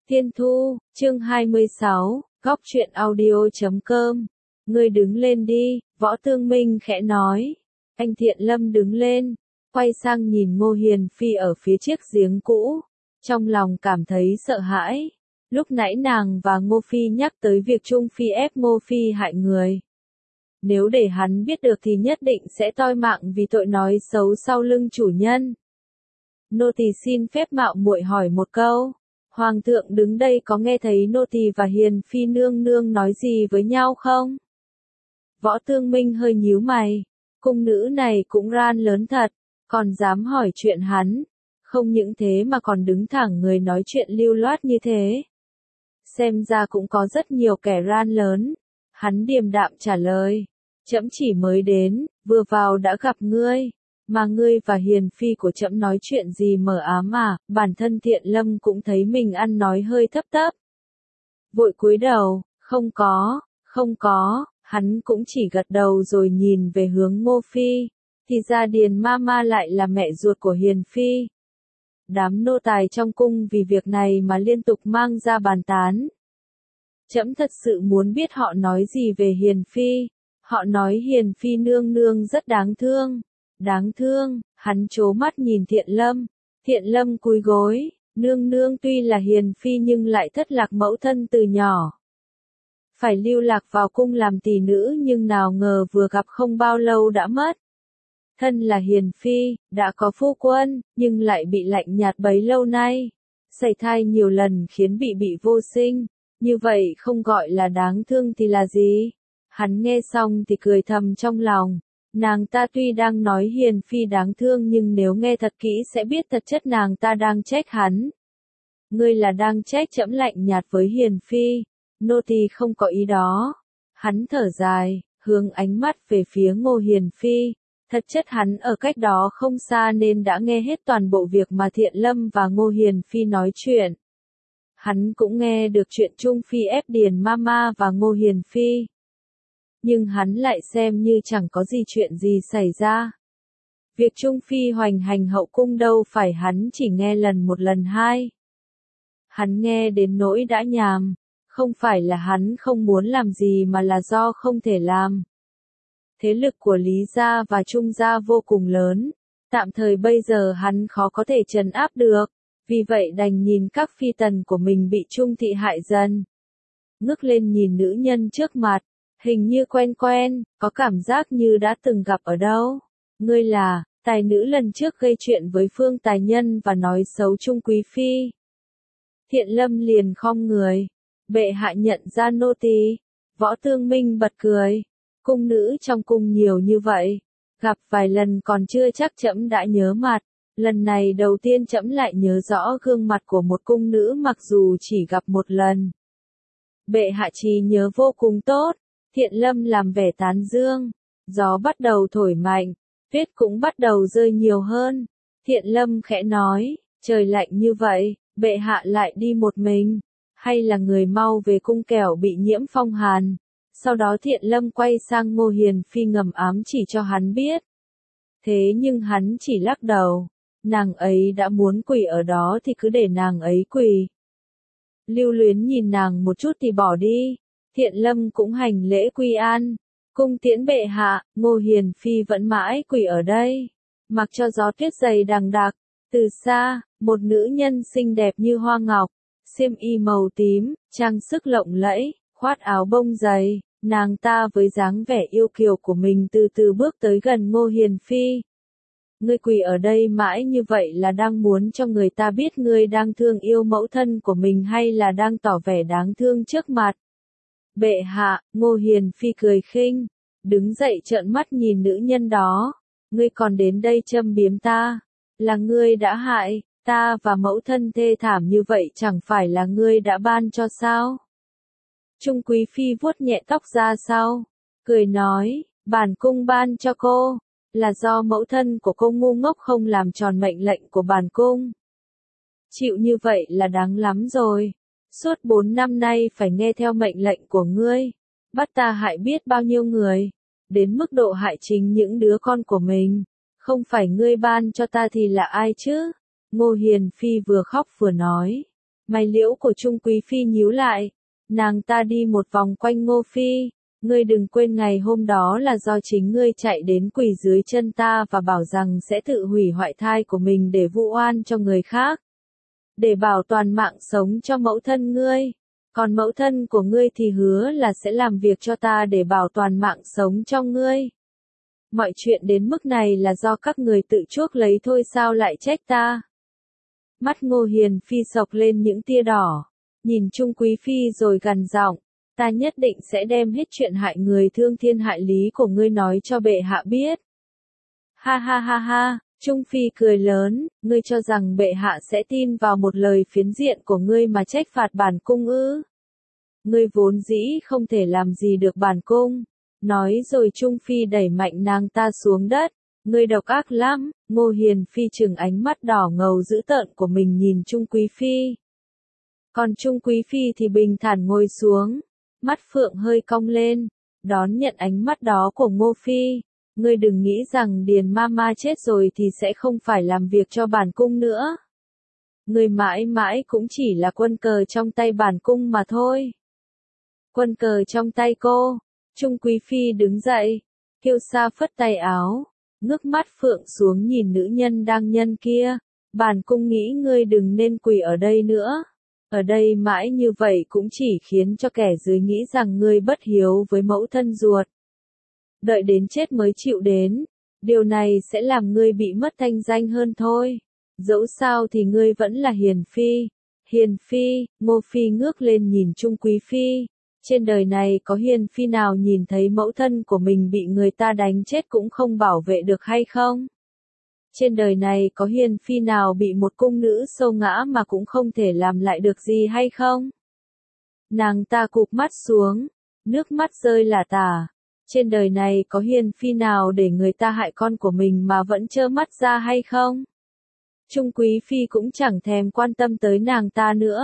Tiên Thu, chương 26, góc truyện audio.com. Ngươi đứng lên đi, Võ Tương Minh khẽ nói. Anh Thiện Lâm đứng lên, quay sang nhìn Ngô Hiền Phi ở phía chiếc giếng cũ, trong lòng cảm thấy sợ hãi. Lúc nãy nàng và Ngô Phi nhắc tới việc Trung Phi ép Ngô Phi hại người. Nếu để hắn biết được thì nhất định sẽ toi mạng vì tội nói xấu sau lưng chủ nhân. Nô tỳ xin phép mạo muội hỏi một câu. Hoàng thượng đứng đây có nghe thấy nô tỳ và Hiền Phi nương nương nói gì với nhau không? Võ Tương Minh hơi nhíu mày. Cung nữ này cũng gan lớn thật, còn dám hỏi chuyện hắn. Không những thế mà còn đứng thẳng người nói chuyện lưu loát như thế. Xem ra cũng có rất nhiều kẻ gan lớn. Hắn điềm đạm trả lời. Trẫm chỉ mới đến, vừa vào đã gặp ngươi. Mà ngươi và Hiền Phi của trẫm nói chuyện gì mờ ám à, bản thân Thiện Lâm cũng thấy mình ăn nói hơi thấp thấp. Vội cúi đầu, không có, hắn cũng chỉ gật đầu rồi nhìn về hướng Ngô Phi, thì ra Điền Mama lại là mẹ ruột của Hiền Phi. Đám nô tài trong cung vì việc này mà liên tục mang ra bàn tán. Trẫm thật sự muốn biết họ nói gì về Hiền Phi, họ nói Hiền Phi nương nương rất đáng thương. Đáng thương, hắn trố mắt nhìn Thiện Lâm cúi gối, nương nương tuy là hiền phi nhưng lại thất lạc mẫu thân từ nhỏ. Phải lưu lạc vào cung làm tỷ nữ nhưng nào ngờ vừa gặp không bao lâu đã mất. Thân là hiền phi, đã có phu quân, nhưng lại bị lạnh nhạt bấy lâu nay. Sảy thai nhiều lần khiến bị vô sinh, như vậy không gọi là đáng thương thì là gì? Hắn nghe xong thì cười thầm trong lòng. Nàng ta tuy đang nói Hiền Phi đáng thương nhưng nếu nghe thật kỹ sẽ biết thật chất nàng ta đang trách hắn. Ngươi là đang trách trẫm lạnh nhạt với Hiền Phi, nô tỳ không có ý đó. Hắn thở dài, hướng ánh mắt về phía Ngô Hiền Phi, thật chất hắn ở cách đó không xa nên đã nghe hết toàn bộ việc mà Thiện Lâm và Ngô Hiền Phi nói chuyện. Hắn cũng nghe được chuyện Trung Phi ép Điền Mama và Ngô Hiền Phi. Nhưng hắn lại xem như chẳng có gì chuyện gì xảy ra. Việc Trung Phi hoành hành hậu cung đâu phải hắn chỉ nghe lần một lần hai. Hắn nghe đến nỗi đã nhàm, không phải là hắn không muốn làm gì mà là do không thể làm. Thế lực của Lý gia và Trung gia vô cùng lớn, tạm thời bây giờ hắn khó có thể trấn áp được, vì vậy đành nhìn các phi tần của mình bị Trung thị hại dần. Ngước lên nhìn nữ nhân trước mặt. Hình như quen, có cảm giác như đã từng gặp ở đâu. Ngươi là, tài nữ lần trước gây chuyện với Phương Tài Nhân và nói xấu Trung Quý Phi. Thiện Lâm liền khom người. Bệ hạ nhận ra nô tỳ. Võ Tương Minh bật cười. Cung nữ trong cung nhiều như vậy. Gặp vài lần còn chưa chắc trẫm đã nhớ mặt. Lần này đầu tiên trẫm lại nhớ rõ gương mặt của một cung nữ mặc dù chỉ gặp một lần. Bệ hạ trí nhớ vô cùng tốt. Thiện Lâm làm vẻ tán dương, gió bắt đầu thổi mạnh, tuyết cũng bắt đầu rơi nhiều hơn. Thiện Lâm khẽ nói, trời lạnh như vậy, bệ hạ lại đi một mình, hay là người mau về cung kẻo bị nhiễm phong hàn. Sau đó Thiện Lâm quay sang Ngô Hiền Phi ngầm ám chỉ cho hắn biết. Thế nhưng hắn chỉ lắc đầu, nàng ấy đã muốn quỳ ở đó thì cứ để nàng ấy quỳ. Lưu Luyến nhìn nàng một chút thì bỏ đi. Thiện Lâm cũng hành lễ quy an, cung tiễn bệ hạ. Ngô Hiền Phi vẫn mãi quỳ ở đây, mặc cho gió tuyết dày đằng đặc. Từ xa, một nữ nhân xinh đẹp như hoa ngọc, xiêm y màu tím, trang sức lộng lẫy, khoác áo bông dày, nàng ta với dáng vẻ yêu kiều của mình từ từ bước tới gần Ngô Hiền Phi. Ngươi quỳ ở đây mãi như vậy là đang muốn cho người ta biết ngươi đang thương yêu mẫu thân của mình hay là đang tỏ vẻ đáng thương trước mặt? Bệ hạ, Ngô Hiền Phi cười khinh, đứng dậy trợn mắt nhìn nữ nhân đó. Ngươi còn đến đây châm biếm ta, là ngươi đã hại, ta và mẫu thân thê thảm như vậy chẳng phải là ngươi đã ban cho sao? Trung Quý Phi vuốt nhẹ tóc ra sau, cười nói, bản cung ban cho cô, là do mẫu thân của cô ngu ngốc không làm tròn mệnh lệnh của bản cung. Chịu như vậy là đáng lắm rồi. Suốt 4 năm nay phải nghe theo mệnh lệnh của ngươi, bắt ta hại biết bao nhiêu người, đến mức độ hại chính những đứa con của mình, không phải ngươi ban cho ta thì là ai chứ? Ngô Hiền Phi vừa khóc vừa nói, Mày liễu của Trung Quý Phi nhíu lại. Nàng ta đi một vòng quanh Ngô Phi. Ngươi đừng quên ngày hôm đó là do chính ngươi chạy đến quỳ dưới chân ta và bảo rằng sẽ tự hủy hoại thai của mình để vu oan cho người khác. Để bảo toàn mạng sống cho mẫu thân ngươi. Còn mẫu thân của ngươi thì hứa là sẽ làm việc cho ta để bảo toàn mạng sống cho ngươi. Mọi chuyện đến mức này là do các người tự chuốc lấy thôi, sao lại trách ta? Mắt Ngô Hiền Phi sộc lên những tia đỏ, nhìn Trung Quý Phi rồi gằn giọng, ta nhất định sẽ đem hết chuyện hại người thương thiên hại lý của ngươi nói cho bệ hạ biết. Ha ha ha ha, Trung Phi cười lớn, ngươi cho rằng bệ hạ sẽ tin vào một lời phiến diện của ngươi mà trách phạt bản cung ư? Ngươi vốn dĩ không thể làm gì được bản cung. Nói rồi Trung Phi đẩy mạnh nàng ta xuống đất. Ngươi độc ác lắm. Ngô Hiền Phi trừng ánh mắt đỏ ngầu dữ tợn của mình nhìn Trung Quý Phi. Còn Trung Quý Phi thì bình thản ngồi xuống. Mắt phượng hơi cong lên. Đón nhận ánh mắt đó của Ngô Phi. Ngươi đừng nghĩ rằng Điền Mama chết rồi thì sẽ không phải làm việc cho bản cung nữa. Ngươi mãi mãi cũng chỉ là quân cờ trong tay bản cung mà thôi. Quân cờ trong tay cô. Trung Quý Phi đứng dậy, kiêu sa phất tay áo, ngước mắt phượng xuống nhìn nữ nhân đang nhân kia. Bản cung nghĩ ngươi đừng nên quỳ ở đây nữa. Ở đây mãi như vậy cũng chỉ khiến cho kẻ dưới nghĩ rằng ngươi bất hiếu với mẫu thân ruột. Đợi đến chết mới chịu đến. Điều này sẽ làm ngươi bị mất thanh danh hơn thôi. Dẫu sao thì ngươi vẫn là Hiền Phi. Hiền Phi, Ngô Phi ngước lên nhìn Trung Quý Phi. Trên đời này có Hiền Phi nào nhìn thấy mẫu thân của mình bị người ta đánh chết cũng không bảo vệ được hay không? Trên đời này có Hiền Phi nào bị một cung nữ xâu ngã mà cũng không thể làm lại được gì hay không? Nàng ta cụp mắt xuống, nước mắt rơi lả tả. Trên đời này có Hiền Phi nào để người ta hại con của mình mà vẫn trơ mắt ra hay không? Trung Quý Phi cũng chẳng thèm quan tâm tới nàng ta nữa.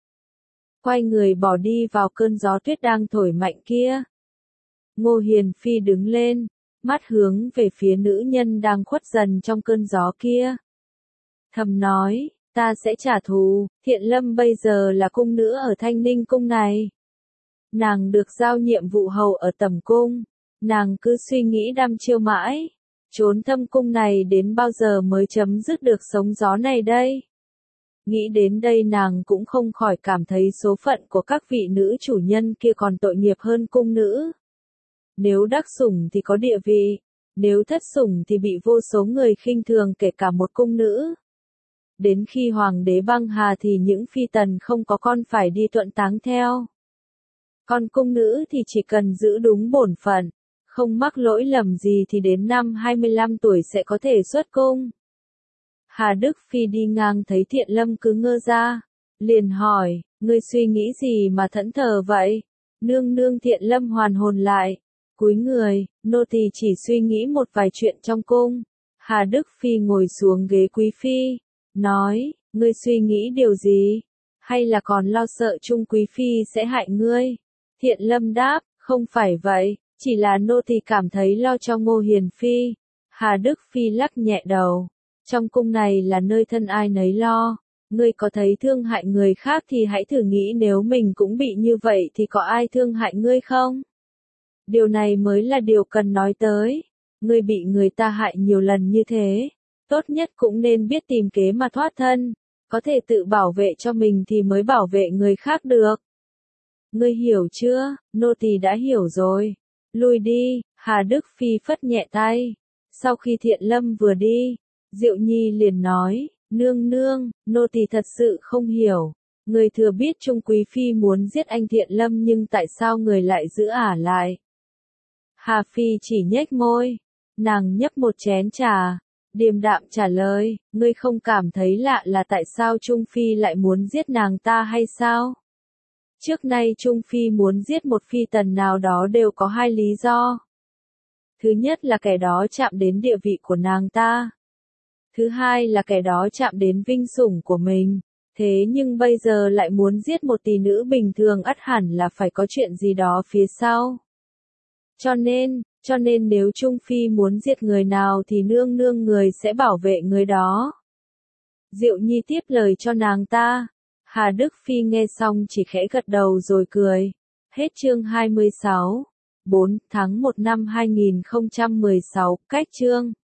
Quay người bỏ đi vào cơn gió tuyết đang thổi mạnh kia. Ngô Hiền Phi đứng lên, mắt hướng về phía nữ nhân đang khuất dần trong cơn gió kia. Thầm nói, ta sẽ trả thù, Thiện Lâm bây giờ là cung nữ ở Thanh Ninh cung này. Nàng được giao nhiệm vụ hầu ở Tẩm cung, nàng cứ suy nghĩ đăm chiêu mãi, trốn thâm cung này đến bao giờ mới chấm dứt được sống gió này đây? Nghĩ đến đây nàng cũng không khỏi cảm thấy số phận của các vị nữ chủ nhân kia còn tội nghiệp hơn cung nữ. Nếu đắc sủng thì có địa vị, nếu thất sủng thì bị vô số người khinh thường kể cả một cung nữ. Đến khi hoàng đế băng hà thì những phi tần không có con phải đi tuận táng theo. Còn cung nữ thì chỉ cần giữ đúng bổn phận, không mắc lỗi lầm gì thì đến năm 25 tuổi sẽ có thể xuất cung. Hà Đức Phi đi ngang thấy Thiện Lâm cứ ngơ ra, liền hỏi, ngươi suy nghĩ gì mà thẫn thờ vậy? Nương nương. Thiện Lâm hoàn hồn lại, cúi người, nô tỳ chỉ suy nghĩ một vài chuyện trong cung. Hà Đức Phi ngồi xuống ghế quý phi, nói, ngươi suy nghĩ điều gì? Hay là còn lo sợ Trung Quý Phi sẽ hại ngươi? Thiện Lâm đáp, không phải vậy, chỉ là nô tỳ cảm thấy lo cho Ngô Hiền Phi. Hà Đức Phi lắc nhẹ đầu. Trong cung này là nơi thân ai nấy lo, ngươi có thấy thương hại người khác thì hãy thử nghĩ nếu mình cũng bị như vậy thì có ai thương hại ngươi không? Điều này mới là điều cần nói tới. Ngươi bị người ta hại nhiều lần như thế, tốt nhất cũng nên biết tìm kế mà thoát thân, có thể tự bảo vệ cho mình thì mới bảo vệ người khác được. Ngươi hiểu chưa? Nô tỳ đã hiểu rồi. Lui đi. Hà Đức Phi phất nhẹ tay. Sau khi Thiện Lâm vừa đi, Diệu Nhi liền nói, nương nương, nô tỳ thật sự không hiểu. Người thừa biết Trung Quý Phi muốn giết anh Thiện Lâm nhưng tại sao người lại giữ ả lại? Hà Phi chỉ nhếch môi, nàng nhấp một chén trà, điềm đạm trả lời, ngươi không cảm thấy lạ là tại sao Trung Phi lại muốn giết nàng ta hay sao? Trước nay Trung Phi muốn giết một phi tần nào đó đều có hai lý do. Thứ nhất là kẻ đó chạm đến địa vị của nàng ta. Thứ hai là kẻ đó chạm đến vinh sủng của mình. Thế nhưng bây giờ lại muốn giết một tỷ nữ bình thường ắt hẳn là phải có chuyện gì đó phía sau. Cho nên nếu Trung Phi muốn giết người nào thì nương nương người sẽ bảo vệ người đó. Diệu Nhi tiếp lời cho nàng ta. Hà Đức Phi nghe xong chỉ khẽ gật đầu rồi cười. Hết chương 26. 4 tháng 1 năm 2016, cách chương